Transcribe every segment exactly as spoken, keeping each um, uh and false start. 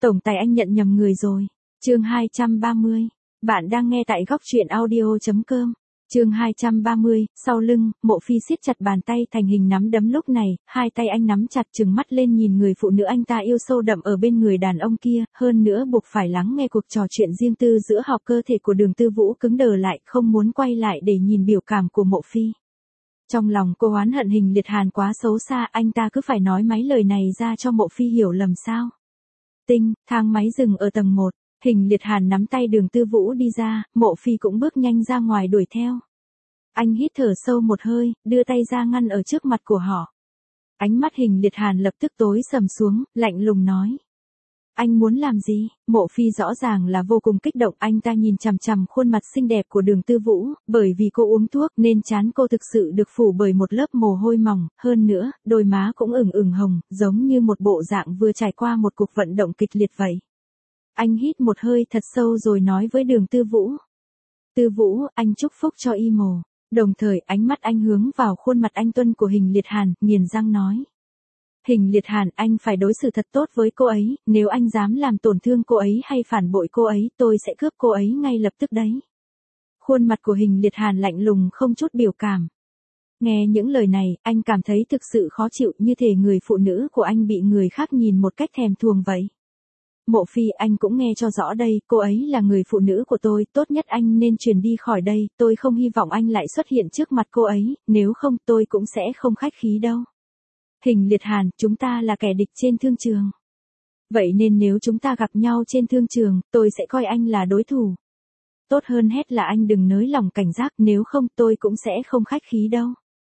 Tổng tài anh nhận nhầm người rồi. Chương hai trăm ba mươi. Bạn đang nghe tại góc truyện audio chấm com. Chương hai trăm ba mươi, sau lưng, Mộ Phi siết chặt bàn tay thành hình nắm đấm lúc này, hai tay anh nắm chặt trừng mắt lên nhìn người phụ nữ anh ta yêu sâu đậm ở bên người đàn ông kia, hơn nữa buộc phải lắng nghe cuộc trò chuyện riêng tư giữa họ. Cơ thể của Đường Tư Vũ cứng đờ lại, không muốn quay lại để nhìn biểu cảm của Mộ Phi. Trong lòng cô oán hận Hình Liệt Hàn quá xấu xa, anh ta cứ phải nói mấy lời này ra cho Mộ Phi hiểu lầm sao. Tinh, thang máy dừng ở tầng một. Hình Liệt Hàn nắm tay Đường Tư Vũ đi ra, Mộ Phi cũng bước nhanh ra ngoài đuổi theo. Anh hít thở sâu một hơi, đưa tay ra ngăn ở trước mặt của họ. Ánh mắt Hình Liệt Hàn lập tức tối sầm xuống, lạnh lùng nói. Anh muốn làm gì? Mộ Phi rõ ràng là vô cùng kích động, anh ta nhìn chằm chằm khuôn mặt xinh đẹp của Đường Tư Vũ, bởi vì cô uống thuốc nên trán cô thực sự được phủ bởi một lớp mồ hôi mỏng, hơn nữa, đôi má cũng ửng ửng hồng, giống như một bộ dạng vừa trải qua một cuộc vận động kịch liệt vậy. Anh hít một hơi thật sâu rồi nói với Đường Tư Vũ. Tư Vũ, anh chúc phúc cho y mồ. Đồng thời ánh mắt anh hướng vào khuôn mặt anh tuân của Hình Liệt Hàn, nghiền răng nói. Hình Liệt Hàn, anh phải đối xử thật tốt với cô ấy, nếu anh dám làm tổn thương cô ấy hay phản bội cô ấy, tôi sẽ cướp cô ấy ngay lập tức đấy. Khuôn mặt của Hình Liệt Hàn lạnh lùng không chút biểu cảm. Nghe những lời này, anh cảm thấy thực sự khó chịu, như thể người phụ nữ của anh bị người khác nhìn một cách thèm thuồng vậy. Mộ Phi, anh cũng nghe cho rõ đây, cô ấy là người phụ nữ của tôi, tốt nhất anh nên chuyển đi khỏi đây, tôi không hy vọng anh lại xuất hiện trước mặt cô ấy, nếu không tôi cũng sẽ không khách khí đâu. Hình Liệt Hàn, chúng ta là kẻ địch trên thương trường. Vậy nên nếu chúng ta gặp nhau trên thương trường, tôi sẽ coi anh là đối thủ. Tốt hơn hết là anh đừng nới lỏng cảnh giác, nếu không tôi cũng sẽ không khách khí đâu.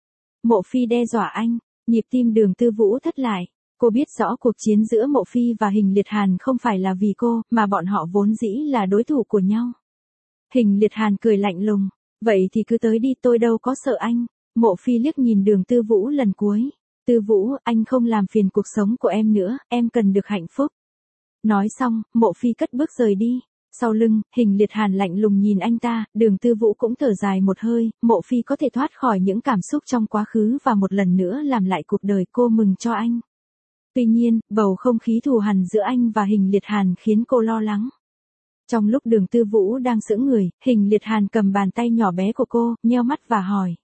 Mộ Phi đe dọa anh, nhịp tim Đường Tư Vũ thất lại. Cô biết rõ cuộc chiến giữa Mộ Phi và Hình Liệt Hàn không phải là vì cô, mà bọn họ vốn dĩ là đối thủ của nhau. Hình Liệt Hàn cười lạnh lùng, vậy thì cứ tới đi, tôi đâu có sợ anh. Mộ Phi liếc nhìn Đường Tư Vũ lần cuối. Tư Vũ, anh không làm phiền cuộc sống của em nữa, em cần được hạnh phúc. Nói xong, Mộ Phi cất bước rời đi. Sau lưng, Hình Liệt Hàn lạnh lùng nhìn anh ta, Đường Tư Vũ cũng thở dài một hơi, Mộ Phi có thể thoát khỏi những cảm xúc trong quá khứ và một lần nữa làm lại cuộc đời, cô mừng cho anh. Tuy nhiên, bầu không khí thù hằn giữa anh và Hình Liệt Hàn khiến cô lo lắng. Trong lúc Đường Tư Vũ đang sững người, Hình Liệt Hàn cầm bàn tay nhỏ bé của cô, nheo mắt và hỏi.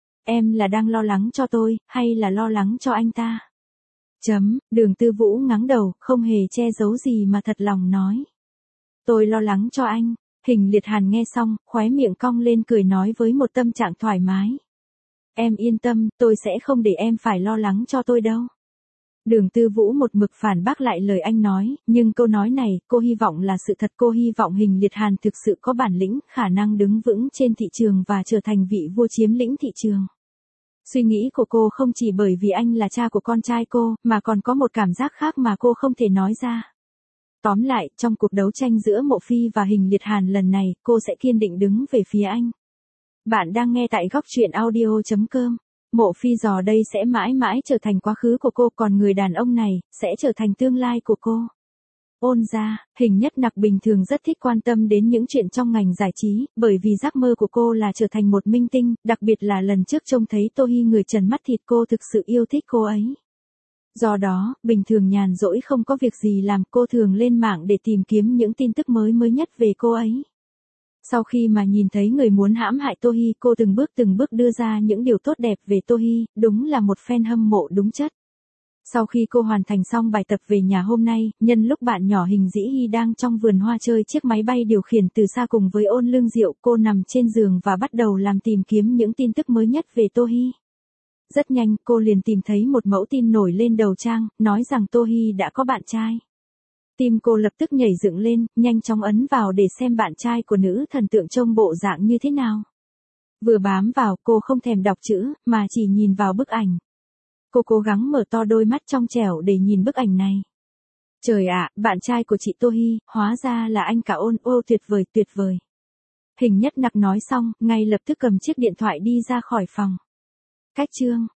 Em là đang lo lắng cho tôi, hay là lo lắng cho anh ta? Chấm, Đường Tư Vũ ngáng đầu, không hề che giấu gì mà thật lòng nói. Tôi lo lắng cho anh. Hình Liệt Hàn nghe xong, khóe miệng cong lên cười nói với một tâm trạng thoải mái. Em yên tâm, tôi sẽ không để em phải lo lắng cho tôi đâu. Đường Tư Vũ một mực phản bác lại lời anh nói, nhưng câu nói này, cô hy vọng là sự thật, cô hy vọng Hình Liệt Hàn thực sự có bản lĩnh, khả năng đứng vững trên thị trường và trở thành vị vua chiếm lĩnh thị trường. Suy nghĩ của cô không chỉ bởi vì anh là cha của con trai cô, mà còn có một cảm giác khác mà cô không thể nói ra. Tóm lại, trong cuộc đấu tranh giữa Mộ Phi và Hình Liệt Hàn lần này, cô sẽ kiên định đứng về phía anh. Bạn đang nghe tại góc truyện audio chấm com. Mộ Phi giờ đây sẽ mãi mãi trở thành quá khứ của cô, còn người đàn ông này, sẽ trở thành tương lai của cô. Ôn gia, Hình Nhất Nặc bình thường rất thích quan tâm đến những chuyện trong ngành giải trí, bởi vì giấc mơ của cô là trở thành một minh tinh, đặc biệt là lần trước trông thấy Tô Hi người trần mắt thịt, cô thực sự yêu thích cô ấy. Do đó, bình thường nhàn rỗi không có việc gì làm, cô thường lên mạng để tìm kiếm những tin tức mới mới nhất về cô ấy. Sau khi mà nhìn thấy người muốn hãm hại Tô Hi, cô từng bước từng bước đưa ra những điều tốt đẹp về Tô Hi, đúng là một fan hâm mộ đúng chất. Sau khi cô hoàn thành xong bài tập về nhà hôm nay, nhân lúc bạn nhỏ Hình Dĩ Hi đang trong vườn hoa chơi chiếc máy bay điều khiển từ xa cùng với Ôn Lương Diệu, cô nằm trên giường và bắt đầu làm tìm kiếm những tin tức mới nhất về Tô Hi. Rất nhanh, cô liền tìm thấy một mẫu tin nổi lên đầu trang, nói rằng Tô Hi đã có bạn trai. Tim cô lập tức nhảy dựng lên, nhanh chóng ấn vào để xem bạn trai của nữ thần tượng trông bộ dạng như thế nào. Vừa bám vào, cô không thèm đọc chữ, mà chỉ nhìn vào bức ảnh. Cô cố gắng mở to đôi mắt trong trẻo để nhìn bức ảnh này. Trời ạ, bạn trai của chị Tô Hi, hóa ra là anh cả Ôn, ô tuyệt vời, tuyệt vời. Hình Nhất Nặc nói xong, ngay lập tức cầm chiếc điện thoại đi ra khỏi phòng. Cách chương.